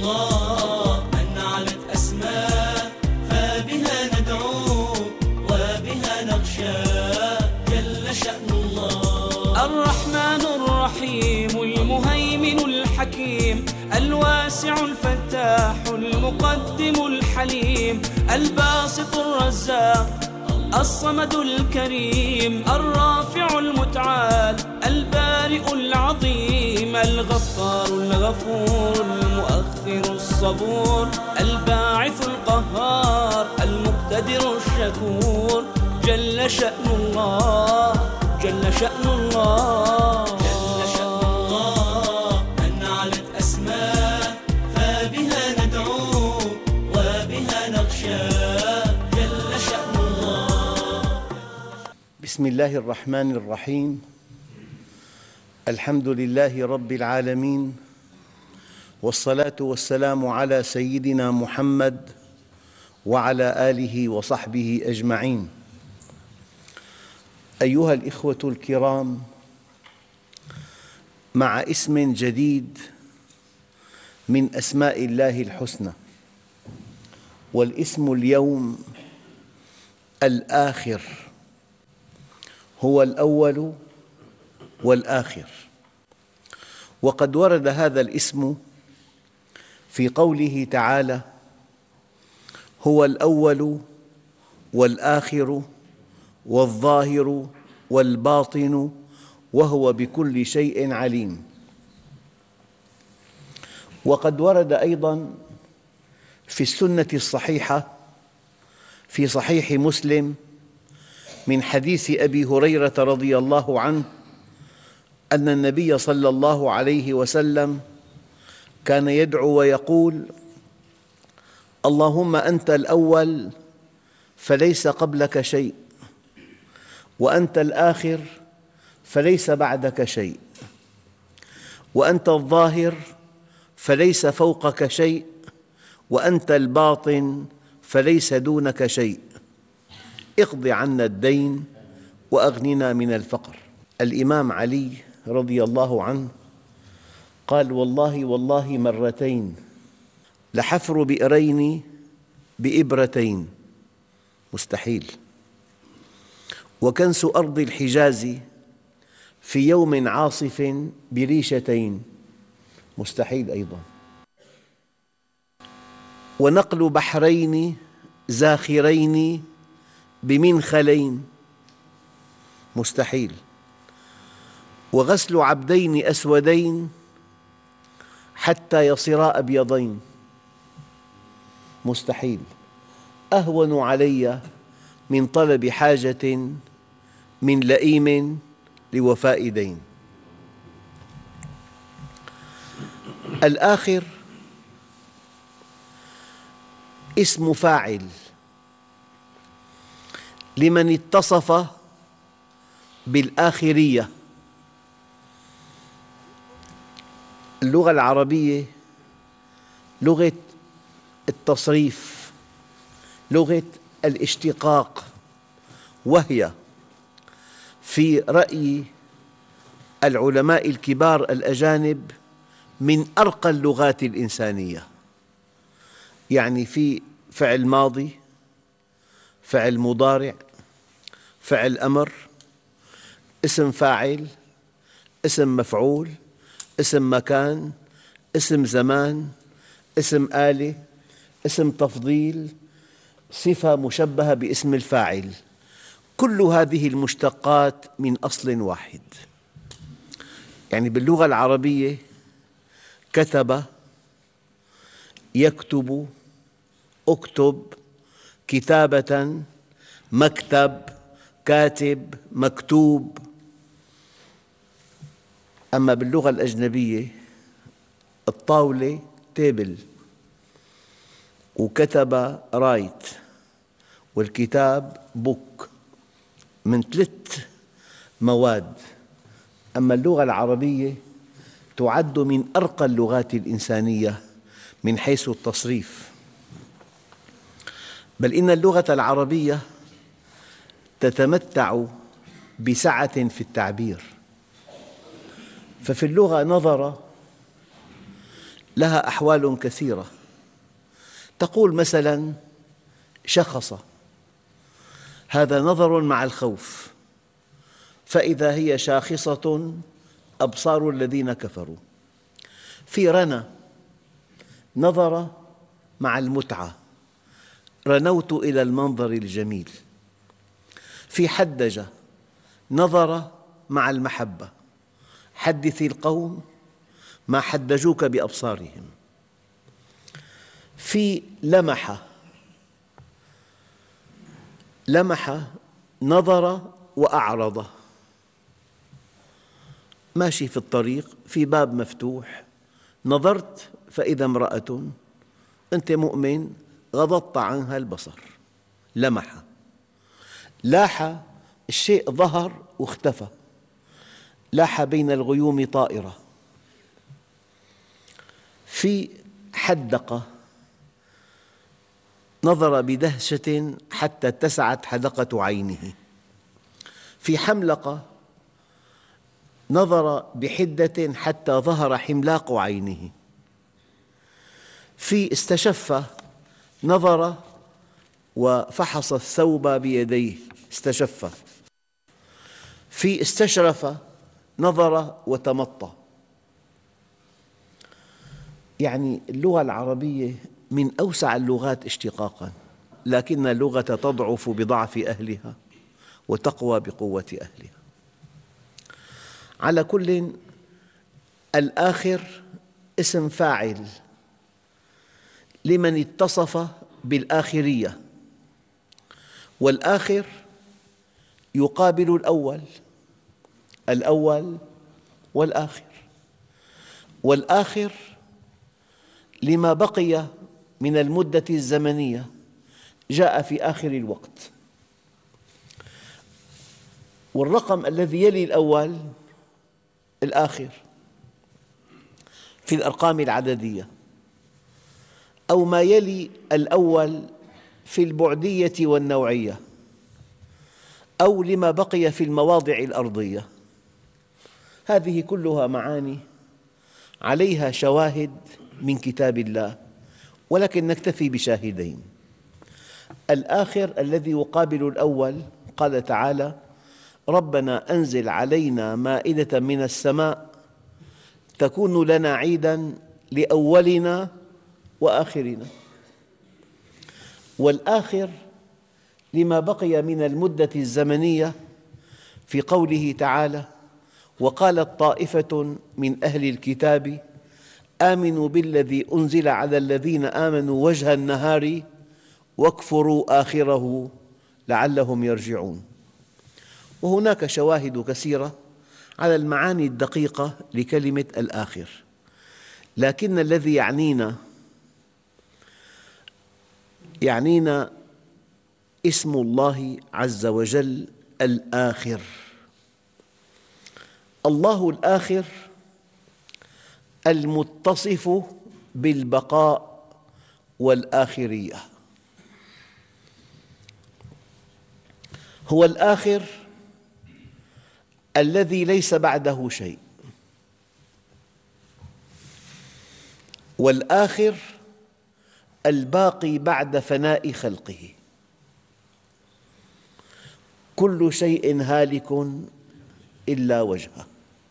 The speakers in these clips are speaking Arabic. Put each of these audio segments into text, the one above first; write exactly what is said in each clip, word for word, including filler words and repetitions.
الله أن علت أسماء فبها ندعو وبها نخشى جل شأن الله. الرحمن الرحيم المهيمن الحكيم الواسع الفتاح المقدم الحليم الباسط الرزاق الصمد الكريم الرافع المتعال البارئ العظيم الغفار الغفور المؤخر الصبور الباعث القهار المقتدر الشكور جل شأن الله جل شأن الله. جل شأن الله أن علت أسماء فبها ندعو وبها نخشى جل شأن الله. بسم الله الرحمن الرحيم. الحمد لله رب العالمين، والصلاة والسلام على سيدنا محمد وعلى آله وصحبه أجمعين. أيها الإخوة الكرام، مع اسم جديد من أسماء الله الحسنى، والاسم اليوم الآخر، هو الأول والآخر. وقد ورد هذا الاسم في قوله تعالى: هو الأول والآخر والظاهر والباطن وهو بكل شيء عليم. وقد ورد أيضاً في السنة الصحيحة في صحيح مسلم من حديث أبي هريرة رضي الله عنه أن النبي صلى الله عليه وسلم كان يدعو ويقول: اللهم أنت الأول فليس قبلك شيء، وأنت الآخر فليس بعدك شيء، وأنت الظاهر فليس فوقك شيء، وأنت الباطن فليس دونك شيء، اقض عنا الدين وأغننا من الفقر. الإمام علي رضي الله عنه قال: والله والله مرتين لحفر بئرين بإبرتين مستحيل، وكنس أرض الحجاز في يوم عاصف بريشتين مستحيل أيضاً، ونقل بحرين زاخرين بمنخلين مستحيل، وغسل عبدين أسودين حتى يصيرا أبيضين مستحيل، أهون علي من طلب حاجة من لئيم لوفاء دين. الآخر اسم فاعل لمن اتصف بالآخرية. اللغة العربية لغة التصريف، لغة الاشتقاق، وهي في رأي العلماء الكبار الأجانب من أرقى اللغات الإنسانية. يعني في فعل ماضي، فعل مضارع، فعل أمر، اسم فاعل، اسم مفعول، اسم مكان، اسم زمان، اسم آلة، اسم تفضيل، صفة مشبهة باسم الفاعل. كل هذه المشتقات من أصل واحد. يعني باللغة العربية كتب، يكتب، اكتب، كتابة، مكتب، كاتب، مكتوب. أما باللغة الأجنبية الطاولة تيبل، وكتب رايت، والكتاب بوك، من ثلاث مواد. أما اللغة العربية تعد من أرقى اللغات الإنسانية من حيث التصريف. بل إن اللغة العربية تتمتع بسعة في التعبير. ففي اللغة نظر لها أحوال كثيرة. تقول مثلاً شخص، هذا نظر مع الخوف، فإذا هي شاخصة أبصار الذين كفروا. في رنى، نظر مع المتعة، رنوت إلى المنظر الجميل. في حدج، نظر مع المحبة، حدث القوم ما حدجوك بأبصارهم. في لمح، لمح نظر وأعرض، ماشي في الطريق في باب مفتوح، نظرت فإذا امرأة، أنت مؤمن، غضضت عنها البصر. لمح. لاح، الشيء ظهر واختفى، لاح بين الغيوم طائرة. في حدق، نظر بدهشة حتى اتسعت حدقة عينه. في حملق، نظر بحدة حتى ظهر حملاق عينه. في استشف، نظر وفحص الثوب بيديه، استشف. في استشرف، نظر وتمطى. يعني اللغة العربية من أوسع اللغات اشتقاقاً، لكن اللغة تضعف بضعف أهلها وتقوى بقوة أهلها. على كل، الآخر اسم فاعل لمن اتصف بالآخرية، والآخر يقابل الأول، الأول والآخر. والآخر لما بقي من المدة الزمنية، جاء في آخر الوقت. والرقم الذي يلي الأول الآخر في الأرقام العددية، أو ما يلي الأول في البعدية والنوعية، أو لما بقي في المواضع الأرضية. هذه كلها معاني عليها شواهد من كتاب الله، ولكن نكتفي بشاهدين. الآخر الذي يقابل الأول، قال تعالى: ربنا أنزل علينا مائدة من السماء تكون لنا عيداً لأولنا وآخرنا. والآخر لما بقي من المدة الزمنية، في قوله تعالى: وقالت طائفة من أهل الكتاب آمنوا بالذي أنزل على الذين آمنوا وجه النهار واكفروا آخره لعلهم يرجعون. وهناك شواهد كثيرة على المعاني الدقيقة لكلمة الآخر، لكن الذي يعنينا يعنينا اسم الله عز وجل الآخر. الله الآخر المتصف بالبقاء والآخرية، هو الآخر الذي ليس بعده شيء، والآخر الباقي بعد فناء خلقه. كل شيء هالك إلا وجهه.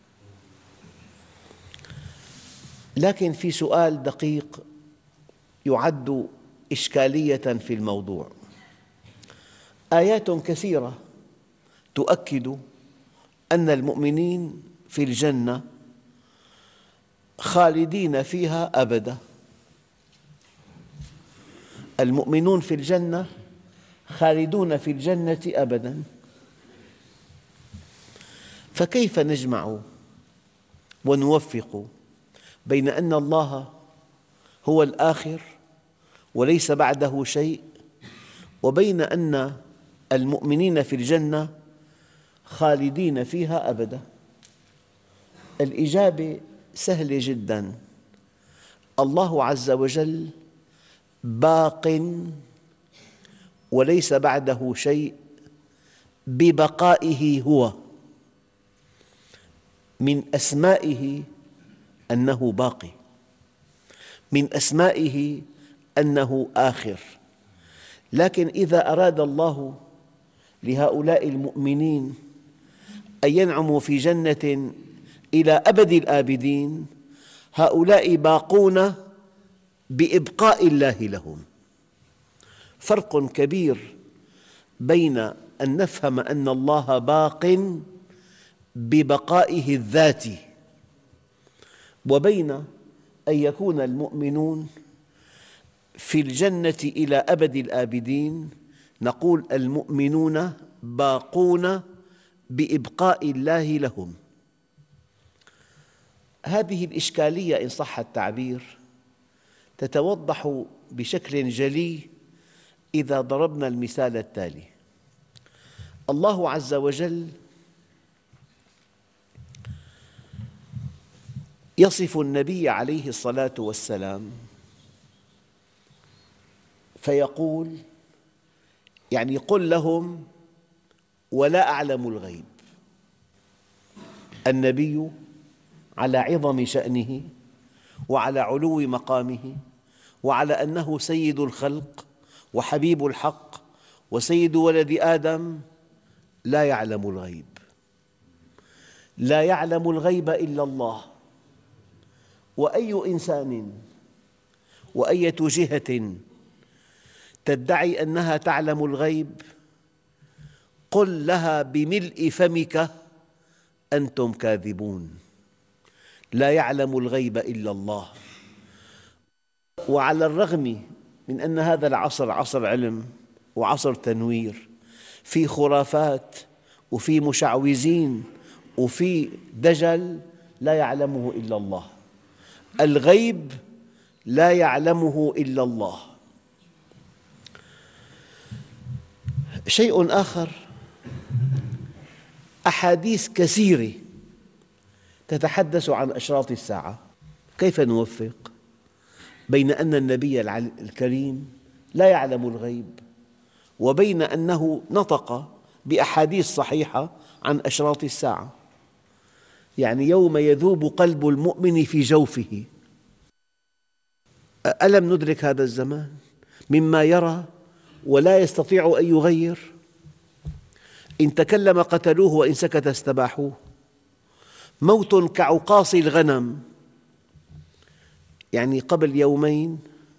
لكن في سؤال دقيق يعد إشكالية في الموضوع. آيات كثيرة تؤكد أن المؤمنين في الجنة خالدين فيها أبداً. المؤمنون في الجنة خالدون في الجنة أبداً، فكيف نجمع ونوفق بين أن الله هو الآخر وليس بعده شيء، وبين أن المؤمنين في الجنة خالدين فيها أبداً؟ الإجابة سهلة جداً. الله عز وجل باق وليس بعده شيء ببقائه هو. من أسمائه أنه باقي، من أسمائه أنه آخر. لكن إذا أراد الله لهؤلاء المؤمنين أن ينعموا في جنة إلى أبد الآبدين، هؤلاء باقون بإبقاء الله لهم. فرق كبير بين أن نفهم أن الله باق ببقائه الذاتي، وبين أن يكون المؤمنون في الجنة إلى أبد الآبدين نقول المؤمنون باقون بإبقاء الله لهم. هذه الإشكالية إن صح التعبير تتوضح بشكل جلي إذا ضربنا المثال التالي. الله عز وجل يصف النبي عليه الصلاة والسلام فيقول يعني قل لهم ولا أعلم الغيب. النبي على عظم شأنه وعلى علو مقامه وعلى أنه سيد الخلق وحبيب الحق وسيد ولد آدم لا يعلم الغيب، لا يعلم الغيب إلا الله. وأي إنسان وأية جهة تدعي أنها تعلم الغيب قل لها بملء فمك أنتم كاذبون، لا يعلم الغيب إلا الله. وعلى الرغم من أن هذا العصر عصر علم وعصر تنوير، في خرافات وفي مشعوذين وفي دجل، لا يعلمه إلا الله. الغيب لا يعلمه إلا الله. شيء آخر، أحاديث كثيرة تتحدث عن أشراط الساعة. كيف نوفق بين أن النبي الكريم لا يعلم الغيب وبين أنه نطق بأحاديث صحيحة عن أشراط الساعة؟ يعني يوم يذوب قلب المؤمن في جوفه. ألم ندرك هذا الزمان مما يرى ولا يستطيع أن يغير؟ إن تكلم قتلوه وإن سكت استباحوه. موت كعقاص الغنم. يعني قبل يومين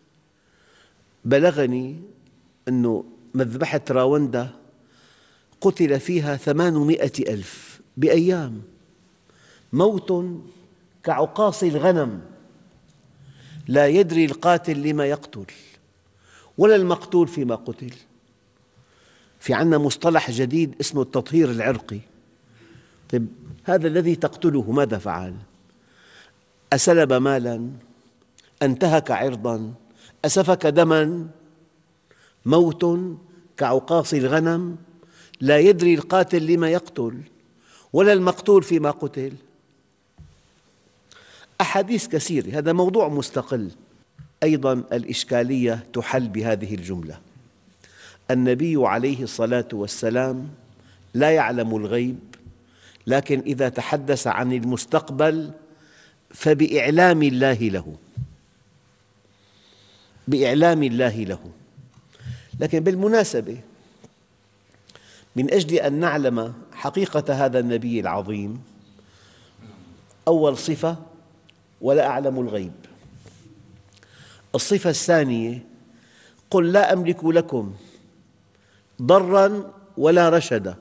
بلغني أن مذبحة راوندا قتل فيها ثمانمائة ألف بأيام. موت كعقاص الغنم، لا يدري القاتل لما يقتل ولا المقتول فيما قتل. في عندنا مصطلح جديد اسمه التطهير العرقي. طيب هذا الذي تقتله ماذا فعل؟ أسلب مالاً؟ أنتهك عرضاً؟ أسفك دماً؟ موت كعقاص الغنم، لا يدري القاتل لما يقتل ولا المقتول فيما قتل. أحاديث كثيرة، هذا موضوع مستقل. أيضاً الإشكالية تحل بهذه الجملة: النبي عليه الصلاة والسلام لا يعلم الغيب، لكن إذا تحدث عن المستقبل فبإعلام الله له، بإعلام الله له. لكن بالمناسبة، من أجل أن نعلم حقيقة هذا النبي العظيم، أول صفة: ولا أعلم الغيب. الصفة الثانية: قل لا أملك لكم ضراً ولا رشدا.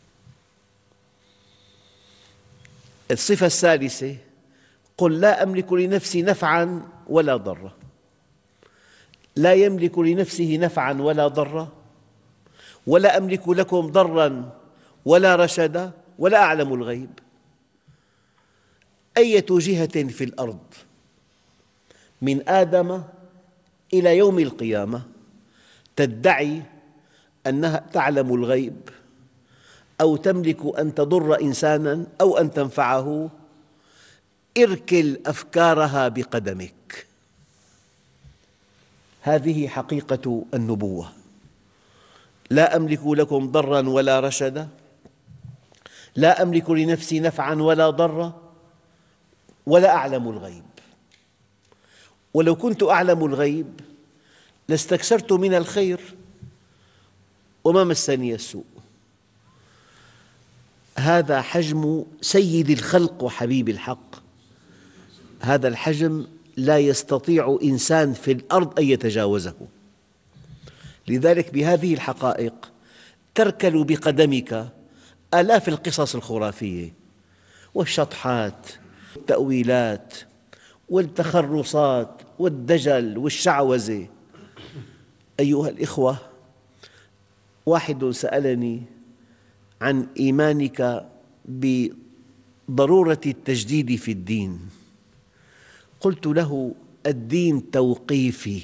الصفة الثالثة: قل لا أملك لنفسي نفعاً ولا ضرا. لا يملك لنفسه نفعاً ولا ضرا، ولا أملك لكم ضراً ولا رشدا، ولا أعلم الغيب. أية جهة في الأرض من آدم إلى يوم القيامة تدعي أنها تعلم الغيب أو تملك أن تضر إنساناً أو أن تنفعه، اركل أفكارها بقدمك. هذه حقيقة النبوة. لا أملك لكم ضراً ولا رشدا، لا أملك لنفسي نفعاً ولا ضرا، ولا أعلم الغيب. ولو كنت أعلم الغيب لاستكثرت من الخير وما مسني السوء. هذا حجم سيد الخلق وحبيب الحق، هذا الحجم لا يستطيع إنسان في الأرض أن يتجاوزه. لذلك بهذه الحقائق تركل بقدمك آلاف القصص الخرافية والشطحات والتأويلات والتخرصات والدجل والشعوذة. أيها الإخوة، واحد سألني عن إيمانك بضرورة التجديد في الدين، قلت له: الدين توقيفي،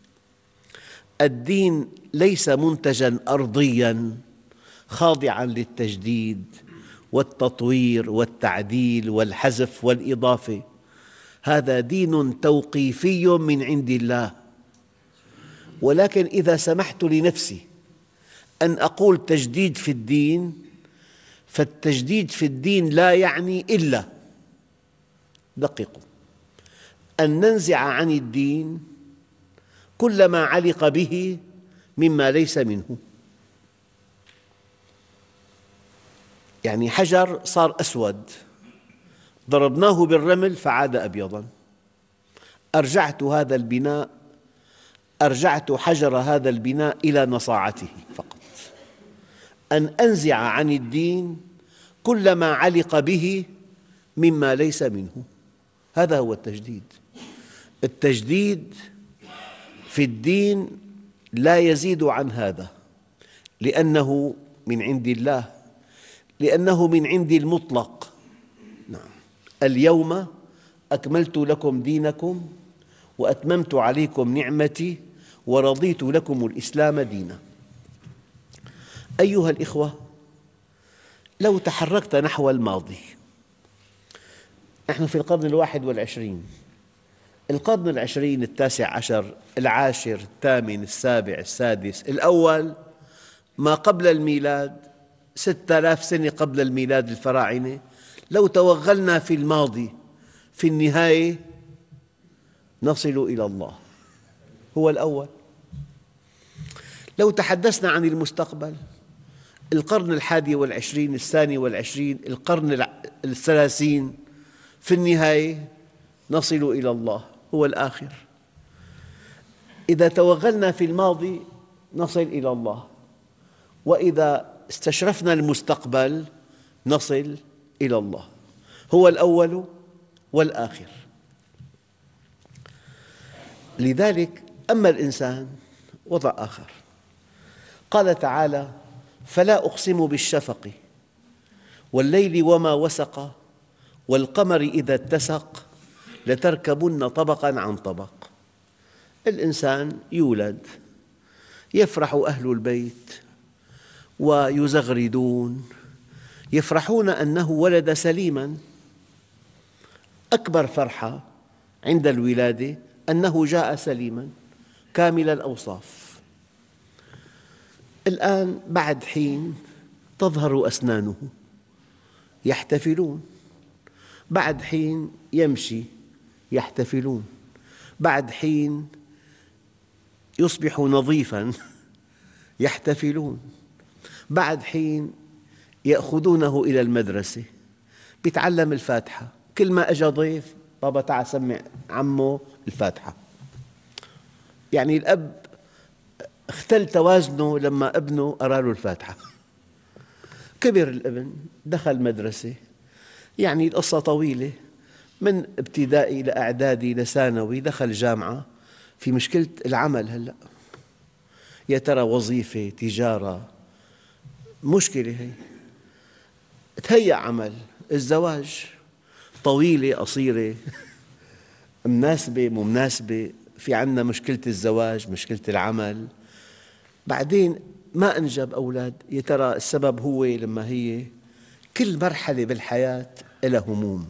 الدين ليس منتجاً أرضياً خاضعاً للتجديد والتطوير والتعديل والحذف والإضافة، هذا دين توقيفي من عند الله. ولكن إذا سمحت لنفسي أن أقول تجديد في الدين، فالتجديد في الدين لا يعني إلا، دققوا، أن ننزع عن الدين كل ما علق به مما ليس منه. يعني حجر صار أسود، ضربناه بالرمل فعاد أبيضاً، أرجعت هذا البناء، أرجعت حجر هذا البناء إلى نصاعته فقط. أن أنزع عن الدين كل ما علق به مما ليس منه، هذا هو التجديد. التجديد في الدين لا يزيد عن هذا، لأنه من عند الله، لأنه من عند المطلق. نعم. اليوم أكملت لكم دينكم وأتممت عليكم نعمتي ورضيت لكم الإسلام دينا. أيها الإخوة، لو تحركت نحو الماضي، نحن في القرن الواحد والعشرين، القرن العشرين، التاسع عشر، العاشر، الثامن، السابع، السادس، الأول، ما قبل الميلاد، ستة آلاف سنة قبل الميلاد الفراعنة. لو توغلنا في الماضي، في النهاية نصل إلى الله، هو الأول. لو تحدثنا عن المستقبل، القرن الحادي والعشرين، الثاني والعشرين، القرن الثلاثين، في النهاية نصل إلى الله، هو الآخر. إذا توغلنا في الماضي نصل إلى الله، وإذا استشرفنا المستقبل نصل إلى الله، هو الأول والآخر. لذلك أما الإنسان وضع آخر، قال تعالى: فلا أقسم بالشفق والليل وما وسق والقمر إذا اتسق لتركبن طبقاً عن طبق. الإنسان يولد، يفرح أهل البيت ويزغردون، يفرحون أنه ولد سليماً. أكبر فرحة عند الولادة أنه جاء سليماً كامل الأوصاف. الآن بعد حين تظهر أسنانه، يحتفلون. بعد حين يمشي، يحتفلون. بعد حين يصبح نظيفاً، يحتفلون. بعد حين يأخذونه إلى المدرسة، يتعلم الفاتحة. كل ما أجا ضيف: بابا تعال سمع عمه الفاتحة. يعني الأب اختل توازنه لما ابنه قرأ له الفاتحة. كبر الابن، دخل مدرسة، يعني القصة طويلة، من ابتدائي لإعدادي لثانوي، دخل جامعة، في مشكلة العمل. هلأ يا ترى وظيفة، تجارة، مشكلة هي. تهيأ عمل، الزواج، طويلة قصيرة، مناسبة مو مناسبة، في عنا مشكلة الزواج، مشكلة العمل. بعدين ما أنجب أولاد، يا ترى السبب هو لما هي. كل مرحلة بالحياة لها هموم.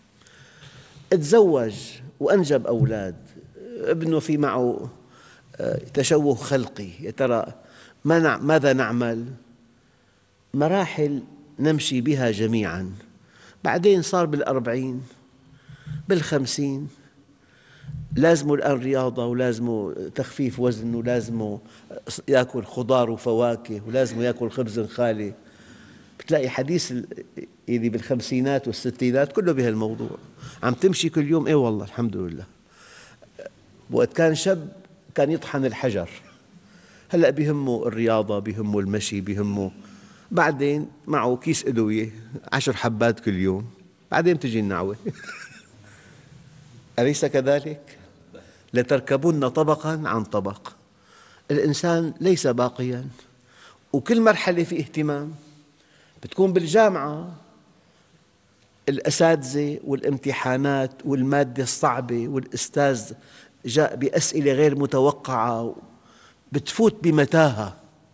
تزوج وأنجب أولاد، ابنه في معه تشوه خلقي، يا ترى ماذا نعمل؟ مراحل نمشي بها جميعاً. بعدين صار بالأربعين، بالخمسين، لازمه الآن رياضة، ولازمه تخفيف وزن، ولازمه يأكل خضار وفواكه، ولازمه يأكل خبز خالي. بتلاقي حديث اللي بالخمسينات والستينات كله بهالموضوع، عم تمشي كل يوم. إيه والله الحمد لله. وقت كان شاب كان يطحن الحجر، هلأ بيهمه الرياضة، بيهمه المشي، بيهمه، بعدين معه كيس أدوية عشر حبات كل يوم، بعدين تجي النعوة. أليس كذلك؟ لتركبن طبقا عن طبق. الإنسان ليس باقياً، وكل مرحلة في اهتمام. بتكون بالجامعة الأساتذة والامتحانات والمادة الصعبة، والأستاذ جاء بأسئلة غير متوقعة، بتفوت بمتاهة.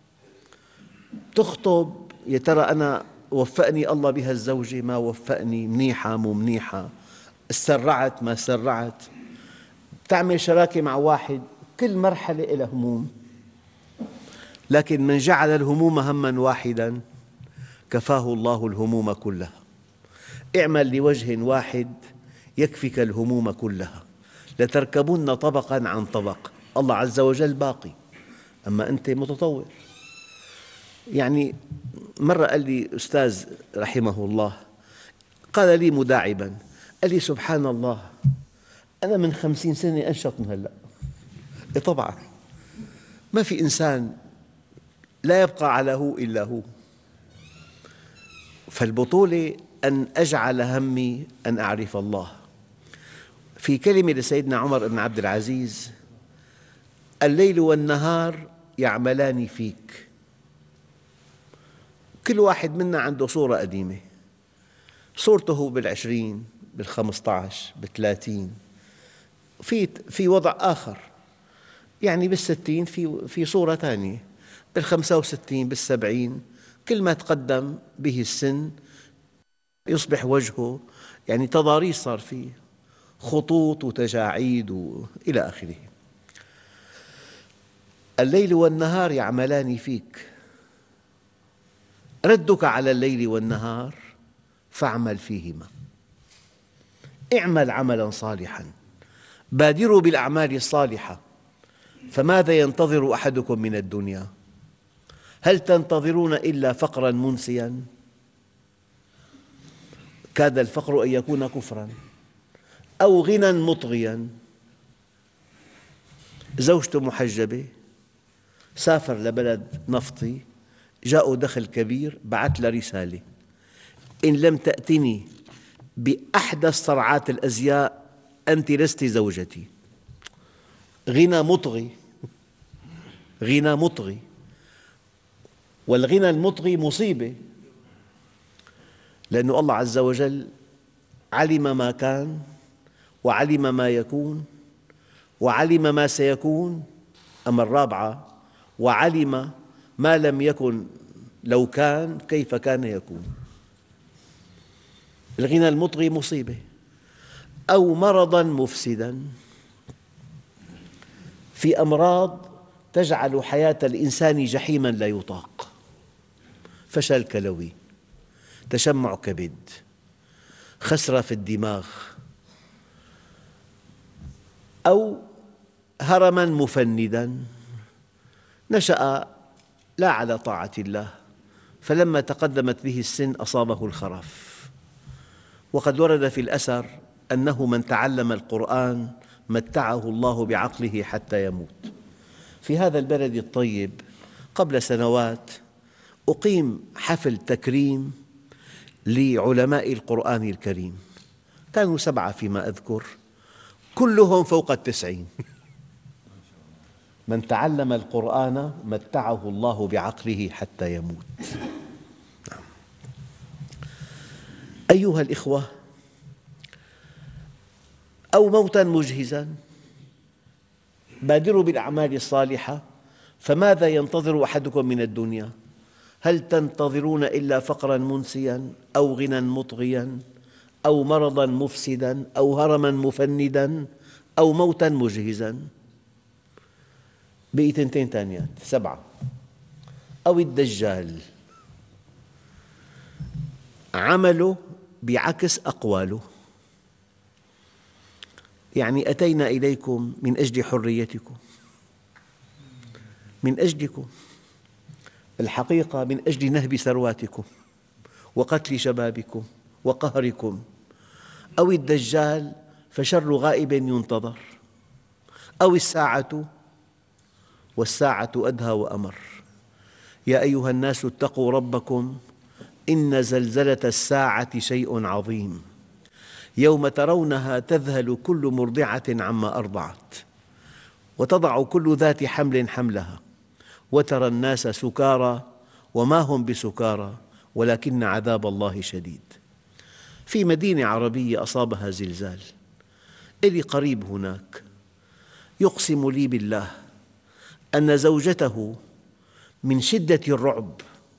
تخطب، يا ترى أنا وفقني الله بهالزوجة ما وفقني، منيحة مو منيحة، سرعت ما سرعت. تعمل شراكة مع واحد، كل مرحلة إلها هموم. لكن من جعل الهموم هماً واحداً كفاه الله الهموم كلها. اعمل لوجه واحد يكفك الهموم كلها. لتركبن طبقاً عن طبق. الله عز وجل باقي، أما أنت متطور. يعني مرة قال لي أستاذ رحمه الله، قال لي مداعباً، قال لي سبحان الله، أنا من خمسين سنة أنشط من هلأ. إيه طبعاً، ما في إنسان لا يبقى على هو إلا هو. فالبطولة أن أجعل همي أن أعرف الله. في كلمة لسيدنا عمر بن عبد العزيز: الليل والنهار يعملان فيك. كل واحد منا عنده صورة قديمة، صورته بالعشرين، بالخمسة عشر، بالثلاثين. في في وضع آخر، يعني بالستين في في صورة ثانية، بالخمسة وستين، بالسبعين. كل ما تقدم به السن يصبح وجهه يعني تضاريس، صار فيه خطوط وتجاعيد وإلى آخره. الليل والنهار يعملان فيك، ردك على الليل والنهار فاعمل فيهما. اعمل عملاً صالحاً، بادروا بالأعمال الصالحة، فماذا ينتظر أحدكم من الدنيا؟ هل تنتظرون إلا فقراً منسياً؟ كاد الفقر أن يكون كفراً، أو غنى مطغياً. زوجته محجبة، سافر لبلد نفطي، جاءه دخل كبير، بعث له رسالة: إن لم تأتني بأحدث صرعات الأزياء أنت لست زوجتي. غنى مطغي، غنى مطغي، والغنى المطغي مصيبة، لأن الله عز وجل علم ما كان، وعلم ما يكون، وعلم ما سيكون. أما الرابعة: وعلم ما لم يكن لو كان كيف كان يكون. الغنى المطغي مصيبة. أو مرضاً مفسداً. في أمراض تجعل حياة الإنسان جحيماً لا يطاق: فشل كلوي، تشمع كبد، خسرة في الدماغ. أو هرماً مفنداً، نشأ لا على طاعة الله، فلما تقدمت به السن أصابه الخرف. وقد ورد في الأثر أنه من تعلم القرآن متعه الله بعقله حتى يموت. في هذا البلد الطيب قبل سنوات أقيم حفل تكريم لعلماء القرآن الكريم، كانوا سبعة فيما أذكر، كلهم فوق التسعين. من تعلم القرآن متعه الله بعقله حتى يموت. أيها الإخوة، أو موتاً مجهزاً. بادروا بالأعمال الصالحة، فماذا ينتظر أحدكم من الدنيا؟ هل تنتظرون إلا فقراً منسياً، أو غنى مطغياً، أو مرضاً مفسداً، أو هرماً مفنداً، أو موتاً مجهزاً؟ بقي تنتين تانيات، سبعة. أو الدجال، عمله بعكس أقواله. يعني أتينا إليكم من أجل حريتكم، من أجلكم، الحقيقة من أجل نهب ثرواتكم وقتل شبابكم وقهركم، أو الدجال فشر غائب ينتظر، أو الساعة والساعة أدهى وأمر. يا أيها الناس اتقوا ربكم إن زلزلة الساعة شيء عظيم، يوم ترونها تذهل كل مرضعة عما أرضعت وتضع كل ذات حمل حملها وترى الناس سكارى وما هم بسكارى ولكن عذاب الله شديد. في مدينة عربية أصابها زلزال، إلي قريب هناك يقسم لي بالله أن زوجته من شدة الرعب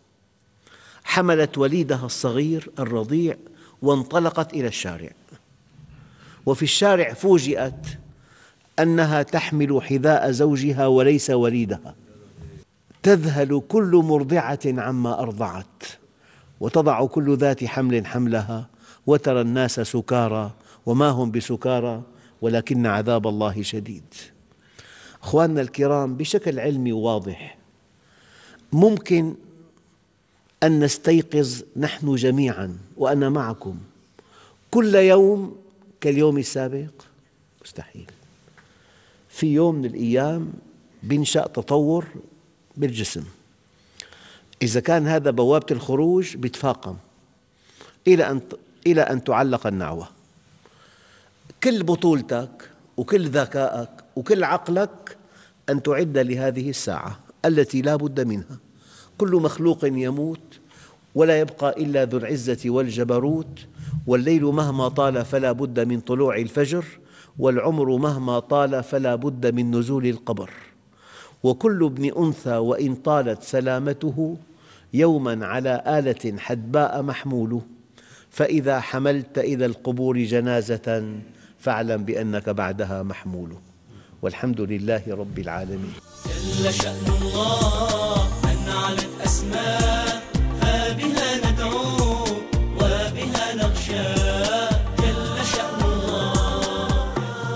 حملت وليدها الصغير الرضيع وانطلقت إلى الشارع، وفي الشارع فوجئت أنها تحمل حذاء زوجها وليس وليدها، تذهل كل مرضعة عما أرضعت وتضع كل ذات حمل حملها وترى الناس سكارى وما هم بسكارى ولكن عذاب الله شديد. أخواننا الكرام، بشكل علمي واضح ممكن أن نستيقظ نحن جميعاً وأنا معكم كل يوم كاليوم السابق؟ مستحيل. في يوم من الأيام بينشأ تطور بالجسم، إذا كان هذا بوابة الخروج بيتفاقم إلى أن إلى أن تعلق النعوة. كل بطولتك وكل ذكائك وكل عقلك أن تعد لهذه الساعة التي لا بد منها. كل مخلوق يموت ولا يبقى إلا ذو العزة والجبروت، والليل مهما طال فلا بد من طلوع الفجر، والعمر مهما طال فلا بد من نزول القبر، وكل ابن أنثى وإن طالت سلامته يوماً على آلة حدباء محمول، فإذا حملت إلى القبور جنازة فاعلم بأنك بعدها محمول. والحمد لله رب العالمين. جل شأن الله أن علت أسماء، فبها ندعو وبها نخشى. جل شأن الله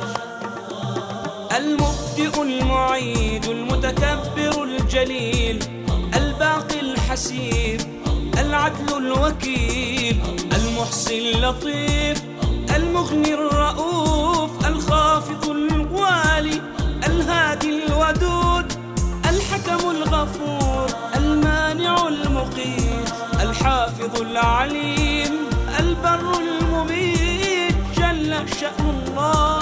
المبدئ المعيد المتكبر الجليل الباقي الحسيب العدل الوكيل المحصي اللطيف المغني الرؤوف الخافض الوالي الهادي الودود الحكم الغفور المانع المقيت الحافظ العليم البر المبيت. جل شأن الله